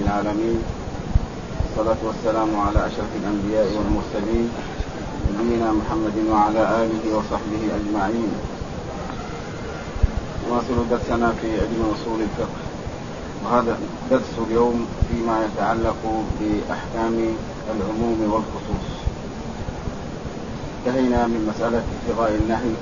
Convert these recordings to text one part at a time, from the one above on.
العالمين، والصلاة والسلام على أشرف الأنبياء والمرسلين نبينا محمد وعلى آله وصحبه أجمعين. نواصل درسنا في علم أصول الفقه، وهذا درس اليوم فيما يتعلق بأحكام العموم والخصوص. انتهينا من مسألة ابتغاء النهي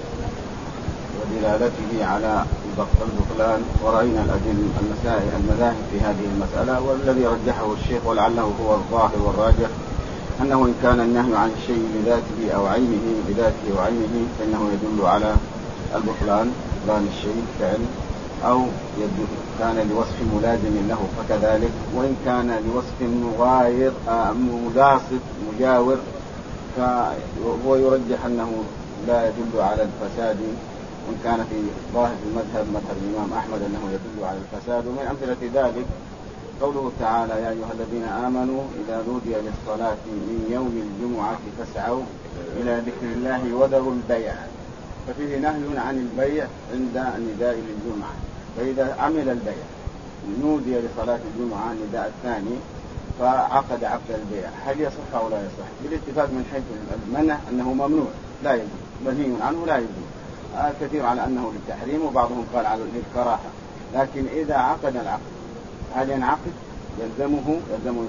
ودلالته على البطلان، ورأينا المذاهب في هذه المسألة، والذي رجحه الشيخ ولعله هو الظاهر والراجح أنه إن كان النهي عن الشيء بذاته أو عينه فإنه يدل على البطلان الشيء فعل، أو كان لوصف ملازم له فكذلك، وإن كان لوصف مغاير ملاصق مجاور فهو يرجح أنه لا يدل على الفساد، وإن كان في ظاهر مذهب الإمام أحمد أنه يدل على الفساد. ومن أمثلة ذلك قوله تعالى: يا أيها الذين آمنوا إذا نودي للصلاة من يوم الجمعة فاسعوا إلى ذكر الله وذروا البيع. ففيه نهي عن البيع عند النداء للجمعة، فإذا عمل البيع نودي لصلاة الجمعة النداء الثاني فعقد عقد البيع، هل يصح أو لا يصح؟ بالاتفاق من حيث المنع أنه ممنوع لا يجوز، منهي عنه لا يجوز. الكثير على أنه للتحريم، وبعضهم قال على الكراهة. لكن إذا عقد العقد هل ينعقد؟ يلزم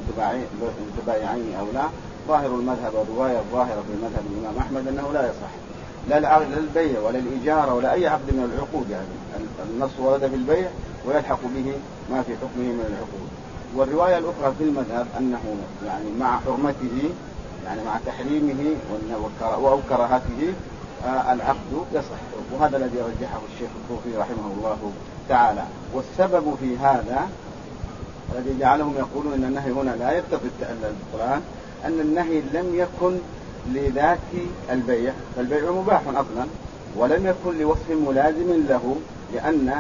انتباع عيني أو لا؟ ظاهر المذهب والرواية الظاهرة في مذهب الإمام أحمد أنه لا يصح، لا البيع ولا الإجارة ولا أي عقد من العقود. يعني النص ورد في البيع ويلحق به ما في حكمه من العقود. والرواية الأخرى في المذهب أنه يعني مع حرمته، يعني مع تحريمه أو كراهته العقد يصح، وهذا الذي رجحه الشيخ الطوفي رحمه الله تعالى. والسبب في هذا الذي جعلهم يقولون أن النهي هنا لا يقتضي البطلان أن النهي لم يكن لذات البيع، فالبيع مباح أصلا، ولم يكن لوصف ملازم له، لأن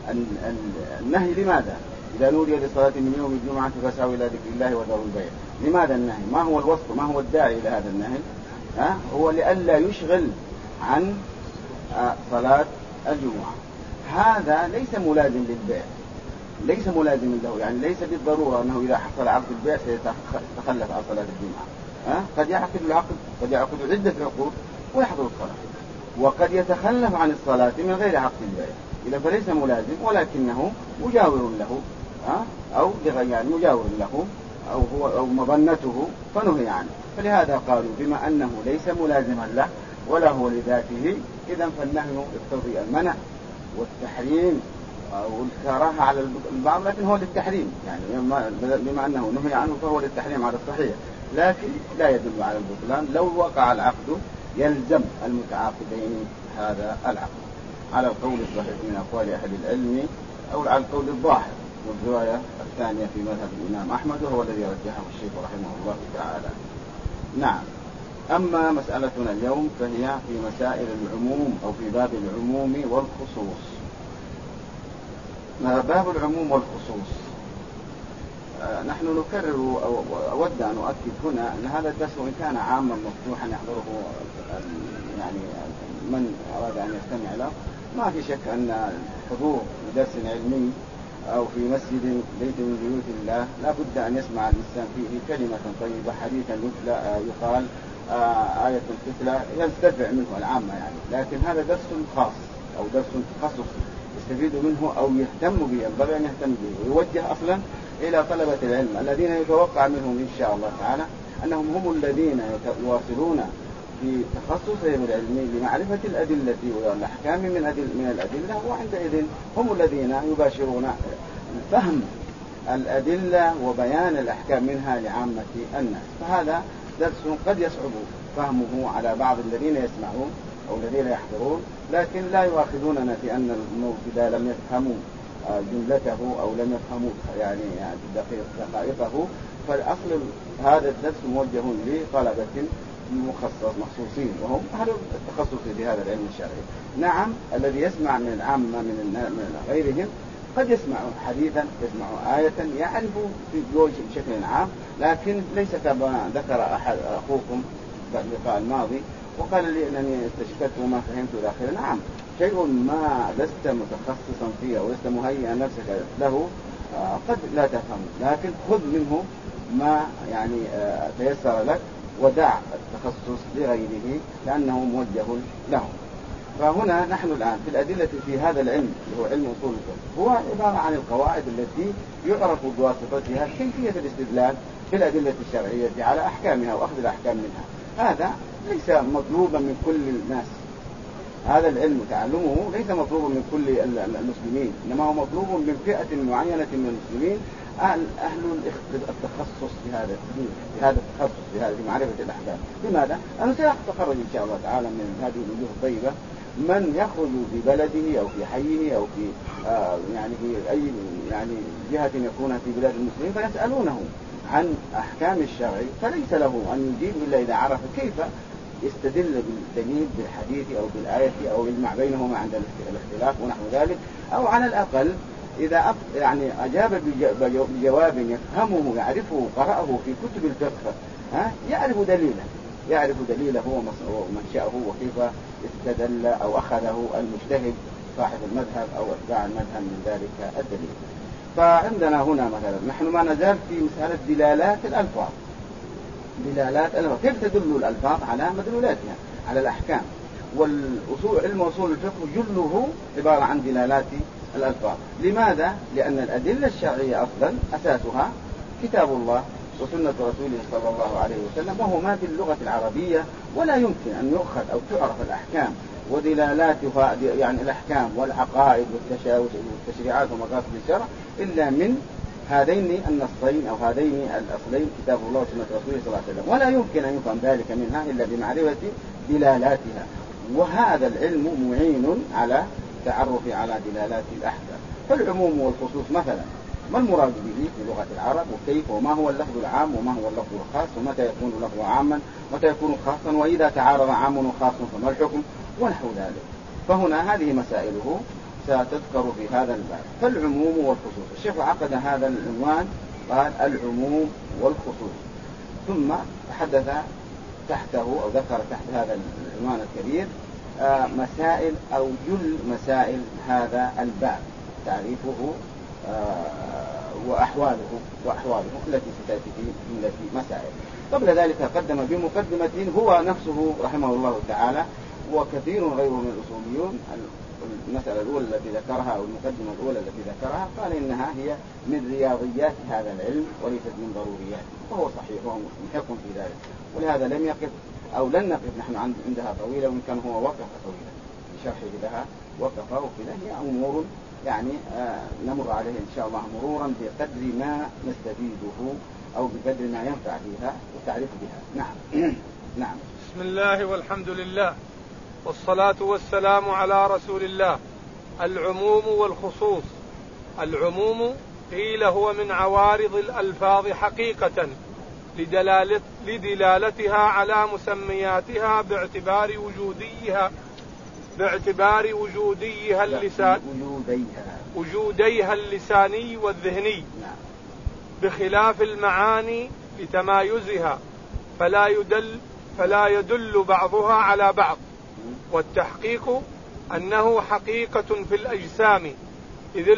النهي لماذا؟ إذا نودي لصلاة من يوم الجمعة فاسعوا إلى ذكر الله وذروا البيع. لماذا النهي؟ ما هو الوصف؟ ما هو الداعي إلى هذا النهي؟ هو لئلا يشغل عن صلاة الجمعة. هذا ليس ملازم للبيع، ليس ملازم له، يعني ليس بالضرورة أنه إذا حصل عقد البيع سيتخلف عن صلاة الجمعة. قد يعقد العقد، قد يعقد عدة عقود ويحضر الصلاة، وقد يتخلف عن الصلاة من غير عقد البيع. إذا فليس ملازم، ولكنه مجاور له، أو يعني مجاور له، أو مظنته فنهي عنه. فلهذا قالوا بما أنه ليس ملازما له ولا هو لذاته، إذن فالنهي يقتضي المنع والتحريم والكراهة على البعض، لكن هو للتحريم، يعني بما أنه نهي عنه فهو للتحريم على الصحيح، لكن لا يدل على البطلان. لو وقع العقد يلزم المتعاقدين هذا العقد على القول الصحيح من أقوال أهل العلم، أو على القول الظاهر والرواية الثانية في مذهب الإمام أحمد، وهو الذي رجحه الشيخ رحمه الله تعالى. نعم. أما مسألتنا اليوم فهي في مسائل العموم، أو في باب العموم والخصوص. باب العموم والخصوص، نحن نكرر أو أود أن أؤكد هنا أن هذا الدرس وإن كان عاما مفتوحا يحضره يعني من أراد أن يستمع له، ما في شك أن حضور درس علمي أو في مسجد بيت من بيوت الله لا بد أن يسمع الإنسان فيه كلمة طيبة، حديثا يقال، آية تتلى يستدفع منه العامة يعني. لكن هذا درس خاص أو درس تخصصي يستفيد منه أو يهتم به، ينبغي أن يهتم به ويوجه أصلا إلى طلبة العلم الذين يتوقع منهم إن شاء الله تعالى أنهم هم الذين يواصلون في تخصصهم العلمي لمعرفة الأدلة والأحكام من الأدلة، وعندئذ هم الذين يباشرون فهم الأدلة وبيان الأحكام منها لعامة الناس. فهذا درس قد يصعب فهمه على بعض الذين يسمعون أو الذين يحضرون، لكن لا يؤاخذوننا في أن إذا لم يفهموا جملته أو لم يفهموا يعني دقائقه. فالأصل هذا الدرس موجه لطلبة مخصوصين وهم أهل التخصص في هذا العلم الشرعي. نعم، الذي يسمع من العامة من غيرهم قد يسمع حديثا، يسمع آية، يعرف في بشكل عام، لكن ليس كما ذكر أحد أخوكم في اللقاء الماضي وقال لي أنني استشكلت وما فهمت إلى آخره. نعم، شيء ما لست متخصصا فيه ولست مهيئا نفسك له قد لا تفهم، لكن خذ منه ما يعني تيسر لك، ودع التخصص لغيره لأنه موجه له. فهنا نحن الآن في الأدلة في هذا العلم اللي هو علم أصول الفقه، هو عبارة عن القواعد التي يعرف بواسطتها كيفية الاستدلال في الأدلة الشرعية على أحكامها وأخذ الأحكام منها. هذا ليس مطلوبا من كل الناس، هذا العلم تعلمه ليس مطلوبا من كل المسلمين، إنما هو مطلوب من فئة معينة من المسلمين، أهل التخصص في هذا الدين، في هذا التخصص، في هذه معرفة الأحكام. لماذا؟ أنا سأتخرج إن شاء الله تعالى من هذه الوجوه الطيبة من يخرج في بلده أو في حيه أو في يعني في أي يعني جهة يكون في بلاد المسلمين، فيسألونه عن أحكام الشرع، فليس له أن يجيب إلا إذا عرف كيف يستدل بالدليل بالحديث أو بالآية أو يجمع بينهما عند الاختلاف ونحو ذلك، أو على الأقل إذا يعني أجاب بجواب يفهمه يعرفه قرأه في كتب الفقه يعرف دليله ومنشأه وكيف استدل أو أخذه المجتهد صاحب المذهب أو أتباع المذهب من ذلك الدليل. فعندنا هنا مثلا نحن ما نزال في مسألة دلالات الألفاظ. كيف تدل الألفاظ على مدلولاتها على الأحكام؟ علم أصول الفقه جله عبارة عن دلالات الألفاظ. لماذا؟ لأن الأدلة الشرعية أصلا أساسها كتاب الله وسنة رسوله صلى الله عليه وسلم، وهما باللغة العربية، ولا يمكن أن يؤخذ أو تعرف الأحكام ودلالاتها يعني الأحكام والعقائد والتشريعات ومقاصد الشرع إلا من هذين النصين أو هذين الأصلين كتاب الله وسنة رسوله صلى الله عليه وسلم، ولا يمكن أن يفهم ذلك منها إلا بمعرفة دلالاتها. وهذا العلم معين على التعرف على دلالات الأحكام. فالعموم والخصوص مثلا ما المراد به في لغة العرب، وكيف، وما هو اللفظ العام وما هو اللفظ الخاص، ومتى يكون اللفظ عاما متى يكون خاصا، وإذا تعارض عام وخاص فما الحكم ونحو ذلك. فهنا هذه مسائله ستذكر في هذا الباب. فالعموم والخصوص، الشيخ عقد هذا العنوان قال العموم والخصوص، ثم تحدث تحته أو ذكر تحت هذا العنوان الكبير مسائل أو جل مسائل هذا الباب، تعريفه وأحواله التي ستأتي في مسائل. قبل ذلك قدم بمقدمة هو نفسه رحمه الله تعالى وكثير غيره من الأصوليون المسألة الأولى التي ذكرها أو المقدمة الأولى التي ذكرها قال إنها هي من رياضيات هذا العلم وليست من ضرورياته، وهو صحيح وهو محق في ذلك، ولهذا لم يقف أو لن نقف نحن عندها طويلة، وإن كان هو وقف طويلة في شرحه لها وقف، وكذا هي أمور يعني نمر عليه إن شاء الله مرورا بقدر ما نستفيده أو بقدر ما ينفع فيها وتعرف بها. نعم. نعم. بسم الله والحمد لله والصلاة والسلام على رسول الله. العموم والخصوص. العموم قيل هو من عوارض الألفاظ حقيقة لدلالتها على مسمياتها باعتبار وجوديها اللساني والذهني، بخلاف المعاني لتمايزها فلا يدل بعضها على بعض. والتحقيق أنه حقيقة في الأجسام، إذ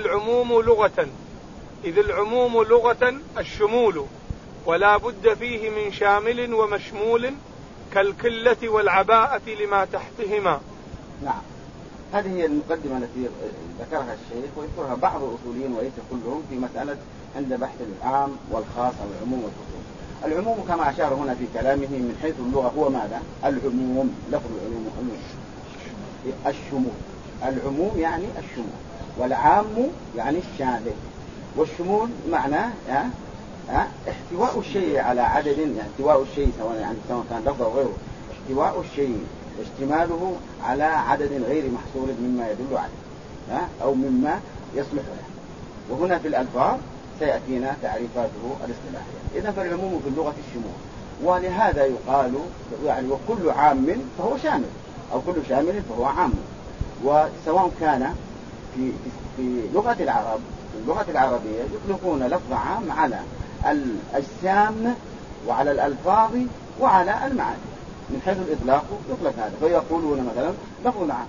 العموم لغة الشمول، ولا بد فيه من شامل ومشمول كالكلة والعباءة لما تحتهما. نعم، هذه هي المقدمة التي ذكرها الشيخ ويذكرها بعض الأصوليين وليس كلهم في مسألة عند بحث العام والخاص أو العموم والخصوص. العموم كما أشار هنا في كلامه من حيث اللغة هو ماذا؟ العموم، لفظ العموم الشمول. العموم يعني الشمول، والعام يعني الشامل، والشمول معناه احتواء الشيء على عدد، يعني احتواء الشيء سواء كان لفظ أو غيره، احتواء الشيء واشتماله على عدد غير محصور مما يدل عليه أو مما يصلح له. وهنا في الألفاظ سيأتينا تعريفاته الاصطلاحية. إذا فالعموم في اللغة الشمول، ولهذا يقال يعني وكل عام فهو شامل أو كل شامل فهو عام. وسواء كان في لغة العرب، في اللغة العربية يطلقون لفظ عام على الأجسام وعلى الألفاظ وعلى المعاني. من حيث الإطلاق يطلق هذا، فيقولون مثلا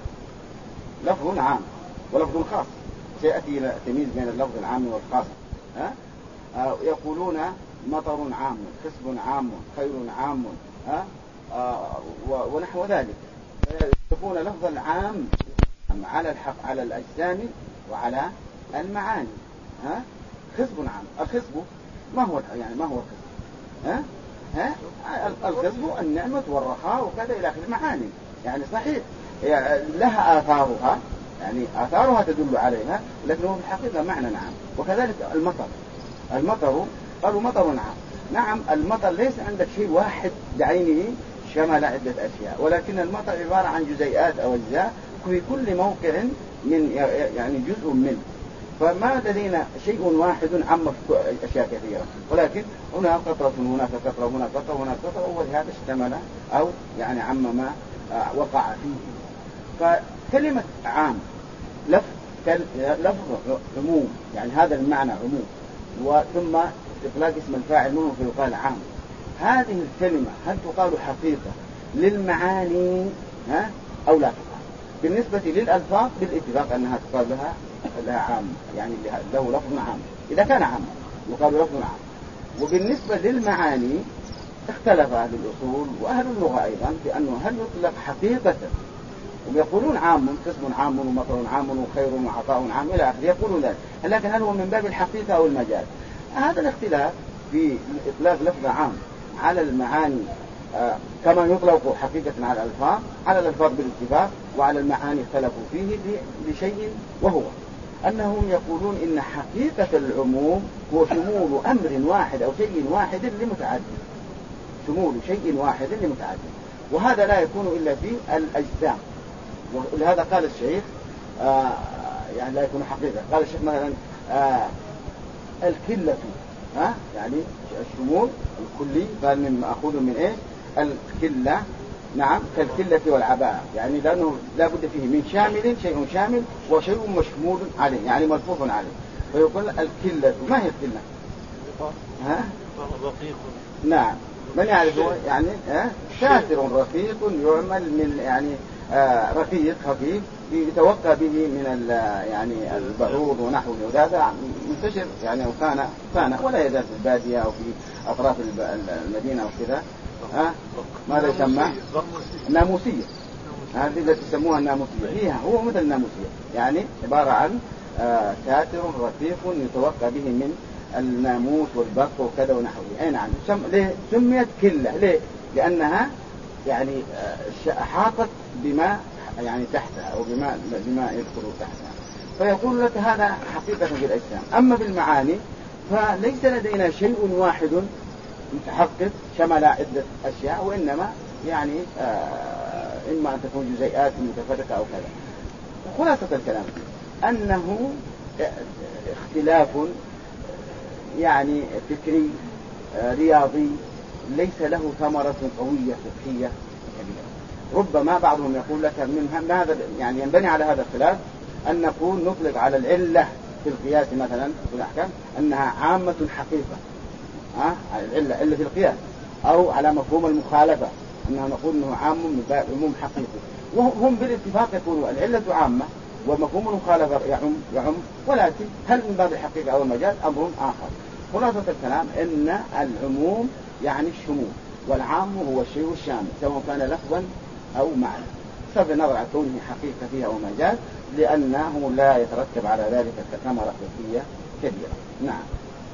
لفظ عام ولفظ خاص. سيأتي تمييز بين اللفظ العام والخاص يقولون مطر عام، خصب عام، خير عام، ونحو ذلك. يكون لفظ العام على الأجسام وعلى المعاني. خصب عام، الخصب ما هو الخصب؟ الخصب النعمة والرخاء وكذا إلى آخر المعاني. يعني صحيح لها آثارها، يعني آثارها تدل عليها، لكنه في الحقيقة معنى عام. وكذلك المطر قالوا مطر عام. نعم، المطر ليس عندك شيء واحد بعينه شمل عدة أشياء، ولكن المطر عبارة عن جزيئات أو أجزاء في كل موقع من يعني جزء منه، فما لدينا شيء واحد عم في أشياء كثيرة، ولكن هنا قطرة، هناك قطرة، هنا قطرة، هنا قطرة، ولهذا اشتمل أو يعني عم ما وقع فيه. فكلمة عام لفظ عموم، يعني هذا المعنى عموم، وثم إطلاق اسم الفاعل منه فيقال عام. هذه الكلمة هل تقال حقيقة للمعاني أو لا تقال؟ بالنسبة للألفاظ بالاتفاق أنها تقال لها عام، يعني له لفظ عام. إذا كان عام يقال لفظ عام. وبالنسبة للمعاني اختلف أهل الأصول وأهل اللغة أيضا بأنه هل يطلق حقيقة، ويقولون عام، قسم عام ومطر عام وخير وعطاء عام إلى آخره، يقولون ذلك، لكن هل هو من باب الحقيقة أو المجاز؟ هذا الاختلاف في إطلاق لفظ عام على المعاني كما يطلق حقيقة على الألفاظ بالاتفاق، وعلى المعاني اختلفوا فيه لشيء، وهو أنهم يقولون إن حقيقة العموم هو شمول أمر واحد أو شيء واحد لمتعدد، شمول شيء واحد لمتعدد، وهذا لا يكون إلا في الأجسام. ولهذا قال الشيخ يعني لا يكون حقيقة. قال الشيخ مثلا الكلة، يعني الشمول الكلي، قال من مأخوذ من إيه؟ الكلة. نعم، كالكلة والعباءة، يعني لأنه لا بد فيه من شامل، شيء شامل وشيء مشمول عليه، يعني ملفوف عليه. فيقول الكلة، ما هي الكلة؟ رقيق. نعم، من يعرف هو؟ يعني ساتر رقيق يعمل من يعني رقيق خفيف يتوقع به من يعني البعوض ونحوه، وهذا منتشر يعني، وكان ولا يزال في البادية أو في أطراف المدينة وكذا. ماذا يسمى؟ الناموسية. هذه التي تسموها الناموسية، هو مثل الناموسية، يعني عبارة عن ساتر رقيق يتوقع به من الناموس والبق وكذا ونحوه. أي نعم، سميت كلة. ليه؟ لأنها يعني حاطت بما يعني تحتها أو بما يدخل تحتها. فيقول لك هذا حقيقة في الأجسام. أما بالمعاني فليس لدينا شيء واحد متحقق شمل عدة أشياء، وإنما يعني إما أن تكون جزيئات متفرقة أو كذا. خلاصة الكلام أنه اختلاف يعني فكري رياضي ليس له ثمرة قوية فقهية كبيرة. ربما بعضهم يقول لك من هذا يعني ينبني على هذا الخلاف أن نقول نطلق على العلة في القياس مثلا في الأحكام أنها عامة حقيقة، علة في القياس، أو على مفهوم المخالفة أنه نقول أنه عام من باب عموم حقيقي. وهم بالاتفاق يقولوا العلة عامة ومفهوم المخالفة يعم، ولكن هل من باب الحقيقة أو المجاز أمر آخر. خلاصة الكلام أن العموم يعني الشمول، والعام هو الشيء الشامل سواء كان لفظا أو معنى، بصرف النظر عن كونه حقيقة فيها أو مجاز، لأنه لا يترتب على ذلك ثمرة فقهية كبيرة. نعم.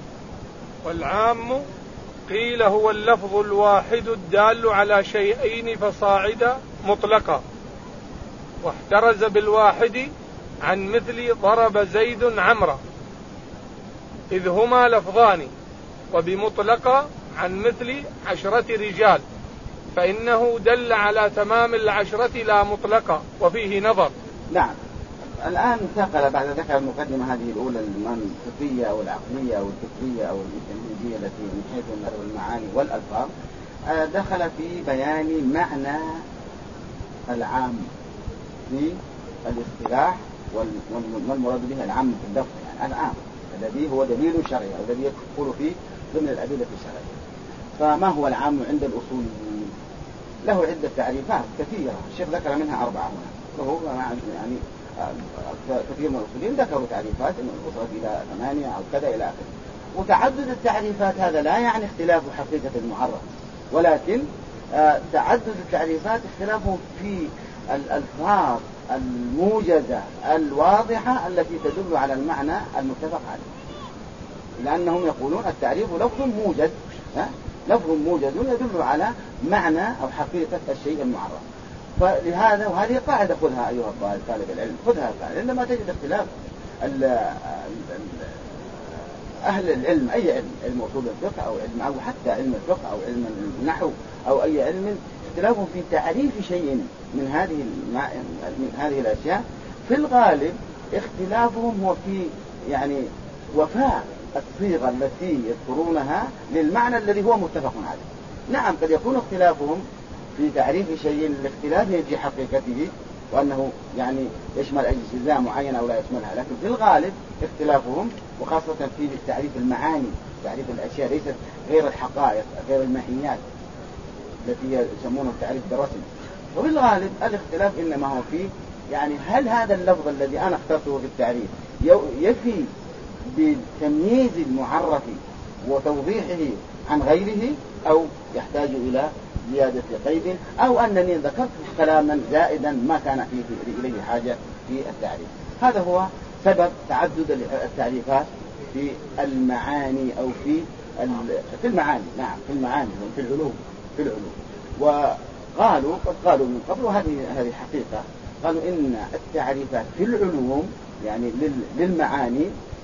والعام قيل هو اللفظ الواحد الدال على شيئين فصاعدا مطلقا، واحترز بالواحد عن مثل ضرب زيد عمرا، إذ هما لفظان، وبمطلقة عن مثل 10 رجال، فإنه دل على تمام 10 لا مطلقة، وفيه نظر. نعم. الآن انتقل بعد ذكر المقدمة هذه الأولى المنطقية أو العقلية أو الفكرية أو التمهيدية التي من حيث المعاني والألفاظ، دخل في بيان معنى العام في الاصطلاح والمراد به العام في اللفظ، يعني العام الذي هو دليل شرعي أو الذي يدخل فيه ضمن الأدلة الشرعية. فما هو العام عند الأصوليين؟ له عدة تعريفات كثيرة، الشيخ ذكر منها 4 هنا، وهو يعني كثير من الأصوليين ذكروا تعريفات وصلت إلى 8 أو كذا إلى آخره. وتعدد التعريفات هذا لا يعني اختلاف حقيقة المعرف، ولكن تعدد التعريفات اختلافهم في الألفاظ الموجزة الواضحة التي تدل على المعنى المتفق عليه، لأنهم يقولون التعريف لفظ موجز، لفظ موجز يدل على معنى أو حقيقة الشيء المعرف. فلهذا وهذه قاعدة خذها أيها طالب العلم، خذها قاعدة. عندما تجد اختلاف أهل العلم، أي علم، علم أصول الفقه أو علم أو حتى علم الفقه أو علم النحو أو أي علم، اختلافهم في تعريف شيء من هذه الأشياء، في الغالب اختلافهم هو في يعني وفاء الصيغة التي يذكرونها للمعنى الذي هو متفق عليه. نعم قد يكون اختلافهم في تعريف شيء لاختلافه في حقيقته، وأنه يعني يشمل أجزاء معينة أو لا يشملها، لكن في الغالب اختلافهم وخاصة في تعريف المعاني، تعريف الأشياء، ليست غير الحقائق، غير الماهيات التي يسمونه التعريف بالرسم. وفي الغالب الاختلاف إنما هو في يعني هل هذا اللفظ الذي أنا اخترته في التعريف يفي بتمييز المعرف وتوضيحه عن غيره، أو يحتاج إلى زيادة قيد، أو أنني ذكرت كلاما زائدا ما كان فيه إليه حاجة في التعريف. هذا هو سبب تعدد التعريفات في المعاني أو في المعاني. نعم في المعاني وفي العلوم، في العلوم. وقالوا قد قالوا من قبل، هذه حقيقة، قالوا إن التعريفات في العلوم يعني للمعاني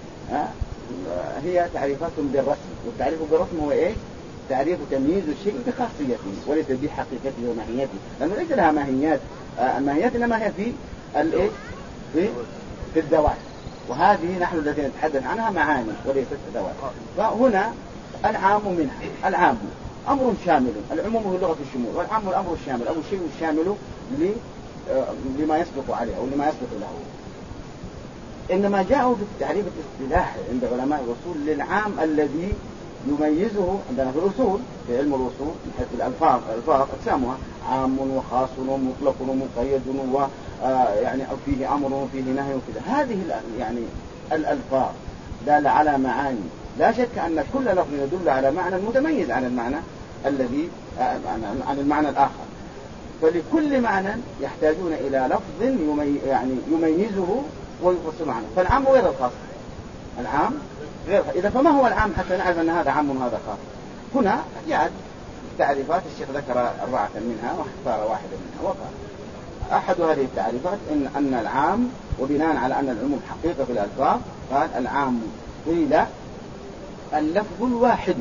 هي تعريفات بالرسم، والتعريف بالرسم هو إيه؟ تعريف تمييز الشيء بخاصيته وليس بحقيقته وماهيته، لأنه ليس لها ماهيات، الماهيات إنما هي في الإيه؟ في الذوات، وهذه نحن الذين نتحدث عنها معاني وليست ذوات. فهنا العام منها، العام أمر شامل، العموم هو لغة الشمول، والعام الأمر الشامل أو الشيء الشامل لما يسبق عليه أو لما يسبق له. إنما جاءوا في التعريف الاصطلاحي عند علماء الأصول للعام الذي يميزه عندنا في الأصول، في علم الأصول من حيث الألفاظ أقسامها عام وخاص ومطلق ومقيد ويعني فيه أمر وفيه نهي وكذا. هذه يعني الألفاظ دالة على معاني، لا شك أن كل لفظ يدل على معنى متميز عن المعنى الذي عن المعنى الآخر، فلكل معنى يحتاجون إلى لفظ يعني يميزه ويفصل عنه. فالعام غير الخاص، العام غير. إذا فما هو العام حتى نعرف أن هذا عام وهذا خاص؟ هنا جاءت تعريفات، الشيخ ذكر 4 منها واختار واحدة منها، وقال أحد هذه التعريفات أن العام، وبناء على أن العموم حقيقة في الألفاظ، قال العام قيل اللفظ الواحد،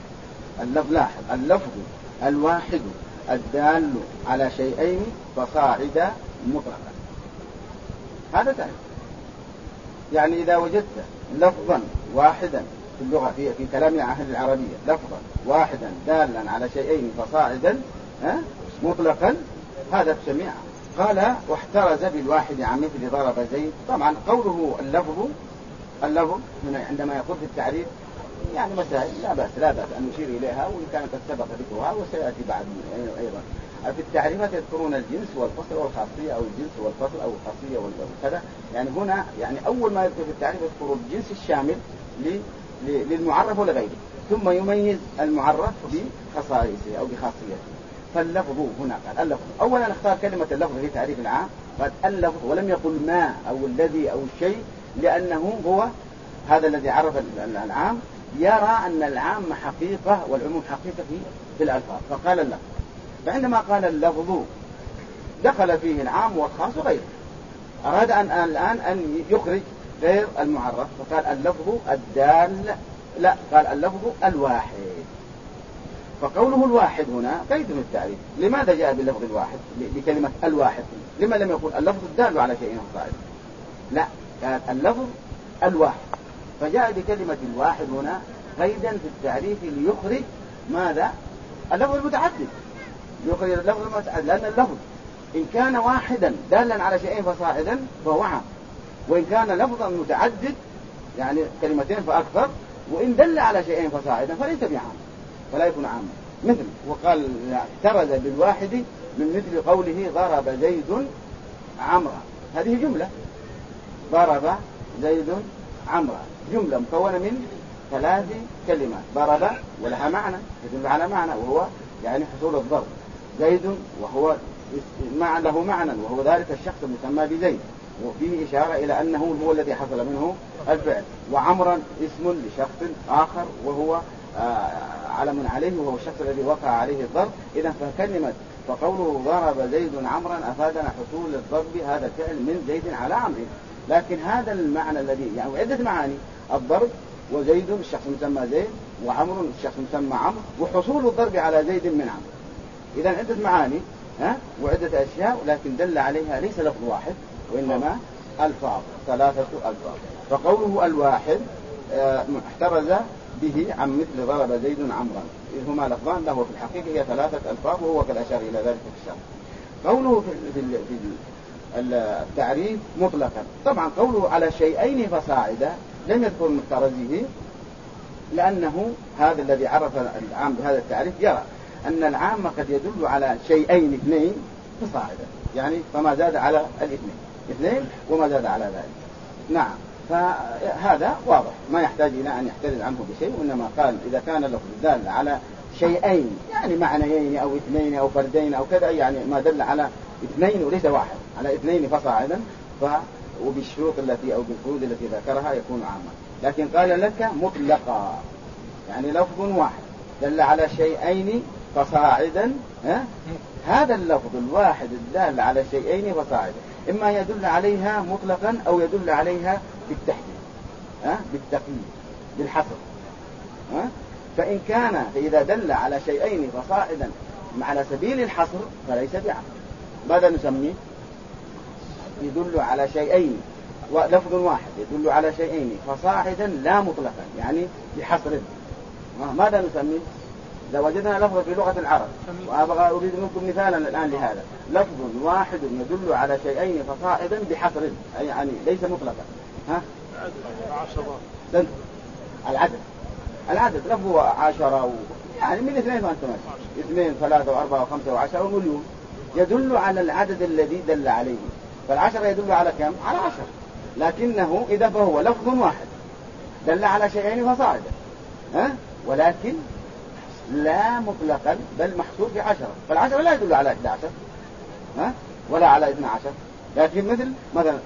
اللفظ الواحد الدال على شيئين فصاعد مطلقا. هذا تعريف. يعني إذا وجدت لفظا واحدا في اللغة في كلام أهل العربية، لفظا واحدا دالا على شيئين فصاعدا مطلقا، هذا تسميه. قال واحترز بالواحد عن مثل ضرب زيد. طبعا قوله اللفظ عندما يقول في التعريف يعني مسائل لا بأس أن نشير إليها، وإن كانت قد سبق ذكرها وسيأتي بعد أيضا. في التعريفات يذكرون الجنس والفصل والخاصية، أو الجنس والفصل أو الخاصية والكذا. يعني هنا يعني أول ما يذكر في التعريف يذكر الجنس الشامل للمعرف ولغيره، ثم يميز المعرف بخصائصه أو بخاصيته. فاللفظ هنا قال اللفظ، أولا اختار كلمة اللفظ في تعريف العام، قال اللفظ ولم يقل ما أو الذي أو الشيء، لأنه هو هذا الذي عرف العام يرى أن العام حقيقة والعموم حقيقة في الألفاظ، فقال اللفظ. فعندما قال اللفظ دخل فيه العام والخاص وغيره، أراد الآن أن يخرج غير المعرف، فقال اللفظ الدال، لا قال اللفظ الواحد. فقوله الواحد هنا قيد من التعريف. لماذا جاء باللفظ الواحد بكلمة الواحد؟ لما لم يقول اللفظ الدال على شيء صائب؟ لا، قال اللفظ الواحد، فجاء بكلمة الواحد هنا قيدا في التعريف ليخرج ماذا؟ اللفظ المتعدد، يخرج اللفظ المتعدد، لأن اللفظ إن كان واحدا دالا على شيئين فصاعدا فهو عام، وإن كان لفظا متعدد يعني كلمتين فأكثر وإن دل على شيئين فصاعدا فليس بعام، فلا يكون عاما. مثل وقال احترز بالواحد من مثل قوله ضرب زيد عمرا، هذه جملة، ضرب زيد عمرا، جملة مكونة من ثلاث كلمات. ضرب ولها معنى تدل على معنى وهو يعني حصول الضرب. زيد وهو له معنى وهو ذلك الشخص المسمى بزيد وفيه إشارة إلى أنه هو الذي حصل منه الفعل. وعمرا اسم لشخص آخر وهو علم عليه وهو الشخص الذي وقع عليه الضرب. إذا فقوله ضرب زيد عمرا أفادنا حصول الضرب هذا الفعل من زيد على عمرو. لكن هذا المعنى الذي يعني عدة معاني: الضرب وزيد الشخص المسمى زيد وعمر الشخص المسمى عمرو وحصول الضرب على زيد من عمرو. إذا عدة معاني وعدة أشياء لكن دل عليها ليس لفظ واحد وإنما ألفاظ 3 ألفاظ. فقوله الواحد احترز به عن مثل ضرب زيد عمرا إذ هما لفظان له في الحقيقة هي 3 ألفاظ وهو قد أشار إلى ذلك في الشرح. قوله في التعريف مطلقا طبعا قوله على شيئين فصاعدا لم يذكر محترزه لأنه هذا الذي عرف العام بهذا التعريف يرى أن العام قد يدل على شيئين 2 فصاعدا يعني فما زاد على 2 وما زاد على ذلك. نعم فهذا واضح ما يحتاج إلى أن يحترز عنه بشيء وإنما قال إذا كان اللفظ دال على شيئين يعني معنيين أو 2 أو فردين أو كذا يعني ما دل على 2 وليس واحد على 2 فصاعدا وبالشروط التي أو بالقيود التي ذكرها يكون عاما. لكن قال لك مطلقا يعني لفظ واحد دل على شيئين فصاعدا هذا اللفظ الواحد الدال على شيئين فصاعدا إما يدل عليها مطلقا أو يدل عليها بالتحديد بالتقييد بالحصر. فإذا دل على شيئين فصاعدا على سبيل الحصر فليس بعام. ماذا نسميه؟ يدل على شيئين ولفظ واحد يدل على شيئين فصاعدا لا مطلقا يعني بحصر. ماذا نسميه؟ إذا وجدنا لفظ في لغة العرب وأبغى أريد منكم مثالا الآن لهذا لفظ واحد يدل على شيئين فصاعدا بحصر يعني ليس مطلقا. العدد لفظه 10 يعني من 2 وأنت ماشي 2 3 و4 و5 و10 ومليون يدل على العدد الذي دل عليه. فالعشرة يدل على كم؟ على 10 لكنه إذا فهو لفظ واحد دل على شيئين فصاعدا ولكن لا مطلقا بل محصور في 10. فالعشرة لا يدل على 11 ولا على 12 لكن مثلا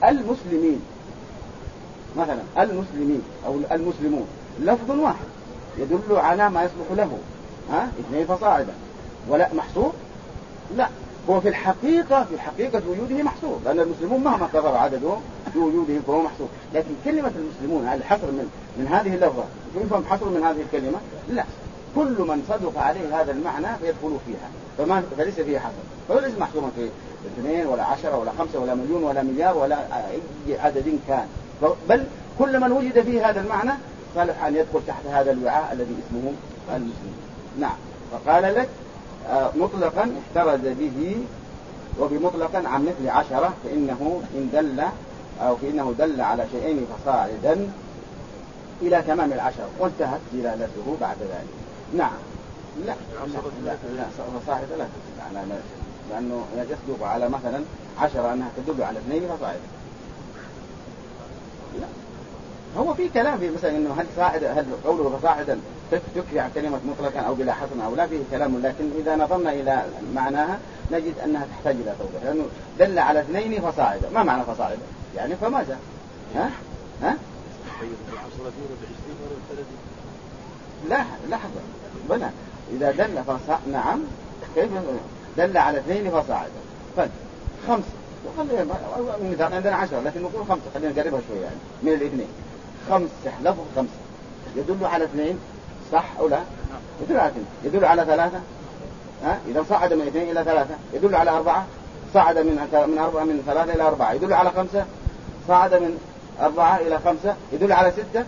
المسلمين أو المسلمون لفظ واحد يدل على ما يصلح له 2 فصاعدا ولا محصور لا هو في الحقيقة وجوده محصور لأن المسلمون مهما كثر عددهم في وجودهم فهو محصور. لكن كلمة المسلمون هل الحصر من هذه اللفظة يفهم حصر من هذه الكلمة؟ لا كل من صدق عليه هذا المعنى فيدخل فيها فليس فيه حصر فليس محصورا في 2 ولا 10 ولا 5 ولا مليون ولا مليار ولا أي عدد كان بل كل من وجد فيه هذا المعنى صالح أن يدخل تحت هذا الوعاء الذي اسمه المسلمين. نعم فقال لك مطلقا احترز به وبمطلقا عن مثل 10 فإنه دل على شيئين فصاعدا إلى تمام 10 وانتهت دلالته بعد ذلك. نعم لا فصاعدا لا لأنه يصدق على مثلا 10 أنها تدل على 2 فصاعدا. لا هو في كلام في مثلا إنه هل قوله فصاعدا تكفي عن كلمة مطلقا أو بلا حصر أو لا فيه كلام لكن إذا نظرنا إلى معناها نجد أنها تحتاج إلى توضيح لأنه دل على 2 فصاعدا. ما معنى فصاعدا؟ يعني فماذا؟ لا حصر بنا إذا دل نعم كيف دل على 2 فصاعدا 5 مثال عندنا 10 لكن نقول 5 خلينا نقربها شوية يعني من 2 5 لفظ 5 يدل على 2 صح أو لا؟ يدل على 2 يدل على 3 إذا صعد من 2 إلى 3 يدل على 4 صعد من 3 إلى 4 يدل على 5 صعد من 4 إلى 5 يدل على 6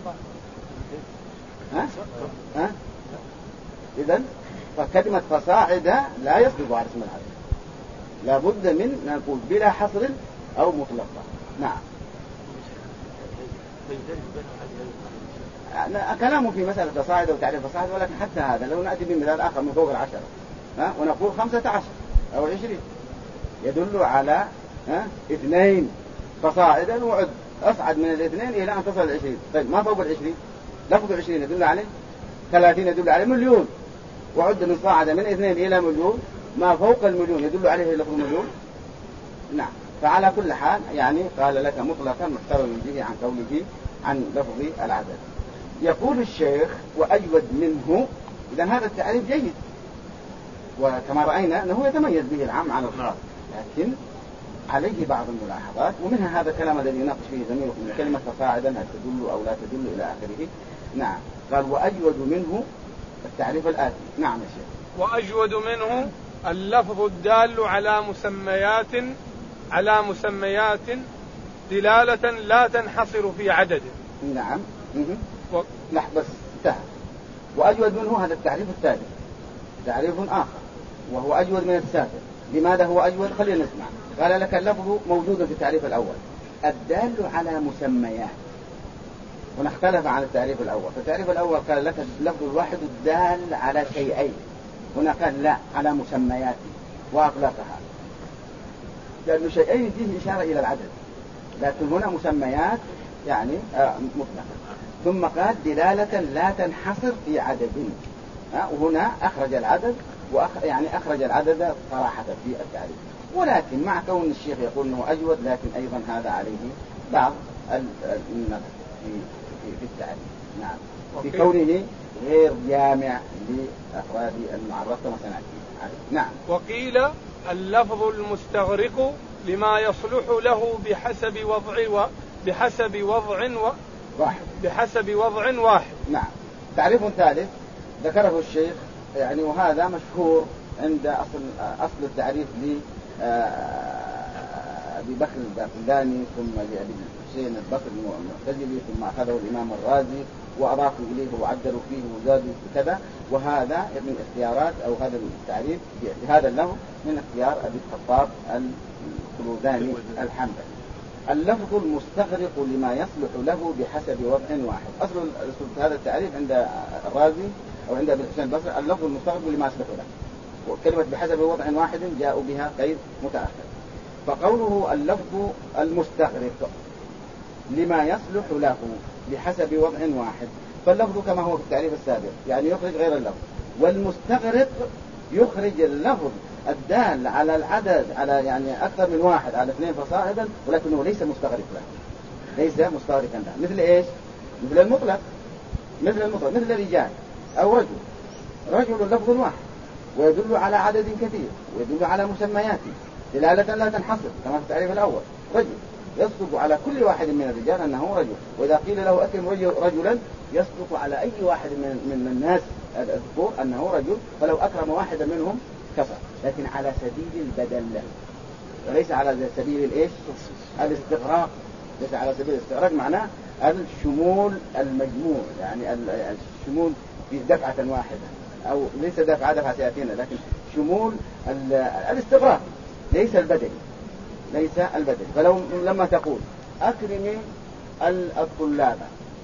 إذن فكلمة فصاعدة لا يصدق على اسم العدد لابد من نقول بلا حصر أو مطلقة. نعم كلامه في مسألة فصاعدة وتعريف فصاعدة ولكن حتى هذا لو نأتي بمثال آخر من فوق 10 ونقول 15 أو 20 يدل على 2 فصاعدا وعد أصعد من 2 إلى أن تصل 20. طيب ما فوق 20 لفظ 20 يدل عليه 30 يدل عليه مليون، وعد من صاعد من 2 إلى مليون ما فوق المليون يدل عليه لفظ مليون. نعم. فعلى كل حال يعني قال لك مطلقا محترم به عن قوله عن لفظ العدد. يقول الشيخ وأجود منه. إذن هذا التعريف جيد، وكما رأينا أنه يتميز به العام عن الخاص، لكن عليه بعض الملاحظات، ومنها هذا الكلام الذي يناقش فيه زميلكم كلمة فصاعدا هل تدل أو لا تدل إلى آخره. نعم. قال وأجود منه التعريف الآتي. نعم يا شيخ. وأجود منه اللفظ الدال على مسميات دلالة لا تنحصر في عدد. نعم. بس انتهى. وأجود منه هذا التعريف الثالث تعريف آخر وهو أجود من السابق. لماذا هو أجود؟ خلينا نسمع. قال لك اللفظ موجود في التعريف الأول الدال على مسميات، ونختلف عن التعريف الأول. فالتعريف الأول قال لك اللفظ الواحد الدال على شيئين، هنا قال لا على مسميات وأطلقها، لأنه شيئين فيه إشارة إلى العدد، لكن هنا مسميات يعني مطلقة. ثم قال دلالة لا تنحصر في عدد، وهنا أخرج العدد يعني أخرج العدد صراحة في التعريف. ولكن مع كون الشيخ يقول أنه أجود، لكن أيضا هذا عليه بعض النظر في التعريف. نعم. في كونه غير جامع لأفراد المعرف كما سنأتي. نعم. وقيل اللفظ المستغرق لما يصلح له بحسب وضع واحد. نعم. تعريف ثالث ذكره الشيخ يعني، وهذا مشهور عند أصل التعريف لأبي بكر الباقلاني ثم لأبي الحسين البصري المعتزلي، ثم أخذه الإمام الرازي وأضافوا إليه وعدلوا فيه وزادوا كذا. وهذا من اختيارات أو هذا التعريف هذا اللفظ من اختيار أبي الخطاب الخلوداني الحنبلي. اللفظ المستغرق لما يصلح له بحسب وضع واحد. أصل هذا التعريف عند الرازي أو عند أبي الحسين البصري اللفظ المستغرق لما يصلح له، وكلمة بحسب وضع واحد جاءوا بها قيد متأخر. فقوله اللفظ المستغرق لما يصلح له بحسب وضع واحد، فاللفظ كما هو في التعريف السابق يعني يخرج غير اللفظ، والمستغرق يخرج اللفظ الدال على العدد على يعني أكثر من واحد على 2 فصاعدا، ولكنه ليس مستغرق له، ليس مستغرقا له. مثل إيش؟ مثل المطلق، مثل رجال أو رجل لفظ واحد ويدل على عدد كثير ويدل على مسمياته دلالة لا تنحصر كما في التعريف الأول. رجل يصدق على كل واحد من الرجال أنه رجل، وإذا قيل له أكرم رجلا يصدق على أي واحد من الناس الذكور أنه رجل، فلو أكرم واحدا منهم كفر، لكن على سبيل البدل وليس على سبيل الإيش؟ الاستغراق. ليس على سبيل الاستغراق معناه الشمول المجموع، يعني الشمول في دفعة واحدة، أو ليس دفعة سيأتينا، لكن شمول الاستغراق ليس البدل. فلو لما تقول أكرم الطلاب،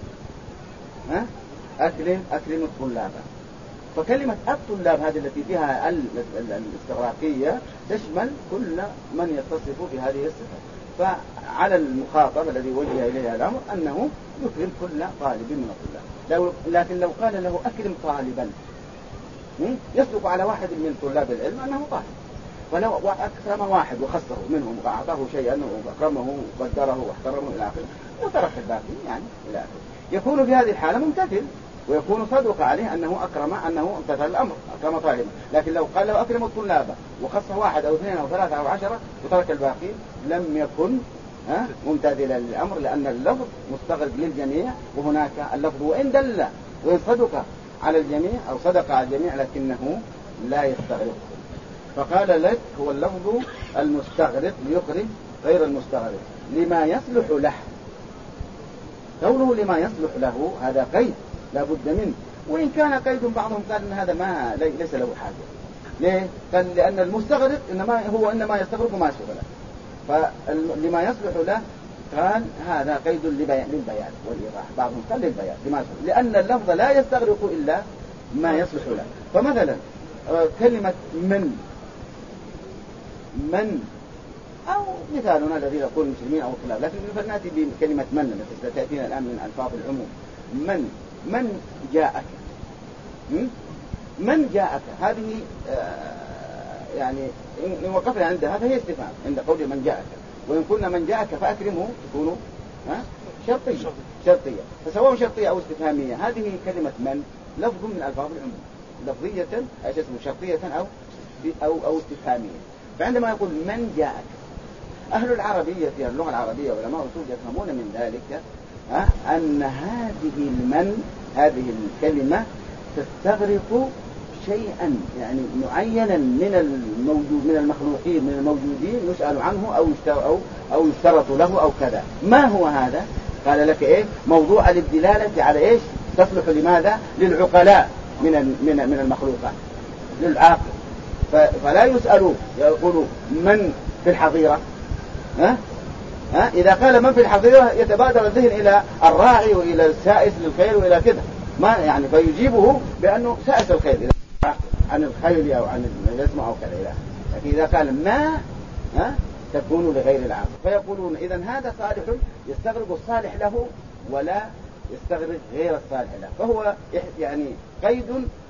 أكرم الطلاب، فكلمة الطلاب هذه التي فيها الاستغراقية تشمل كل من يتصف بهذه الصفة. فعلى المخاطب الذي وجه إليه الأمر أنه يكرم كل طالب من الطلاب. لكن لو قال له أكرم طالبا يصدق على واحد من طلاب العلم أنه طالب، فلو أكرم واحد وخصه منهم وأعطاه شيئا وأكرمه وقدره واحترمه إلى آخره وترك الباقي يعني إلى آخره، يكون في هذه الحالة ممتثل ويكون صدق عليه أنه أنه امتثل الأمر أكرم طالبا. لكن لو قال له أكرم الطلاب وخصه 1 أو 2 أو 3 أو 10 وترك الباقي لم يكن ممتثلا للأمر، لأن اللفظ مستغرق للجميع، وهناك اللفظ وإن دل وإن صدق على الجميع أو صدق على الجميع لكنه لا يستغرق. فقال لك هو اللفظ المستغرق ليخرج غير المستغرق لما يصلح له. قوله لما يصلح له هذا قيد لا بد منه، وإن كان قيد بعضهم قال إن هذا ما ليس له حاجة. ليه؟ قال لأن المستغرق إنما يستغرق ما يصلح له، فلما يصلح له قال هذا قيد للبيان والإيضاح. بعضهم قال للبيان لما يصلح، لأن اللفظ لا يستغرق إلا ما يصلح له. فمثلا كلمة من أو مثالنا الذي يقول المسلمين أو الطلاب، لكن فلنأتي بكلمة من التي ستأتينا الآن من ألفاظ العموم. من من جاءك، من جاءك هذه يعني إن وقفنا عند هذا هي استفهام عند قول من جاءك، وإن قلنا من جاءك فأكرمه تكون شرطية، فسواء شرطية أو استفهامية. هذه كلمة من لفظ من ألفاظ العموم، لفظية اسمه شرطية أو استفهامية. فعندما يقول من جاءك، أهل العربية في اللغة العربية علماء الأصول يفهمون من ذلك أن هذه الكلمة تستغرق شيئا يعني معينا من المخلوقين من الموجودين يسأل عنه أو يشترط له أو كذا. ما هو هذا؟ قال لك إيه؟ موضوع للدلالة على إيش؟ تصلح لماذا؟ للعقلاء من المخلوقات، للعاقل. فلا يسألوا يقولوا من في الحظيرة، إذا قال من في الحظيرة يتبادر الذهن إلى الراعي وإلى السائس للخير وإلى كذا، ما يعني فيجيبه بأنه سائس الخير عن الخيل أو عن الاسم أو كذا إلى. لكن إذا قال ما تكون لغير العاقل، فيقولون إذن هذا صالح يستغرق الصالح له ولا يستغرق غير الصالح له، فهو يعني قيد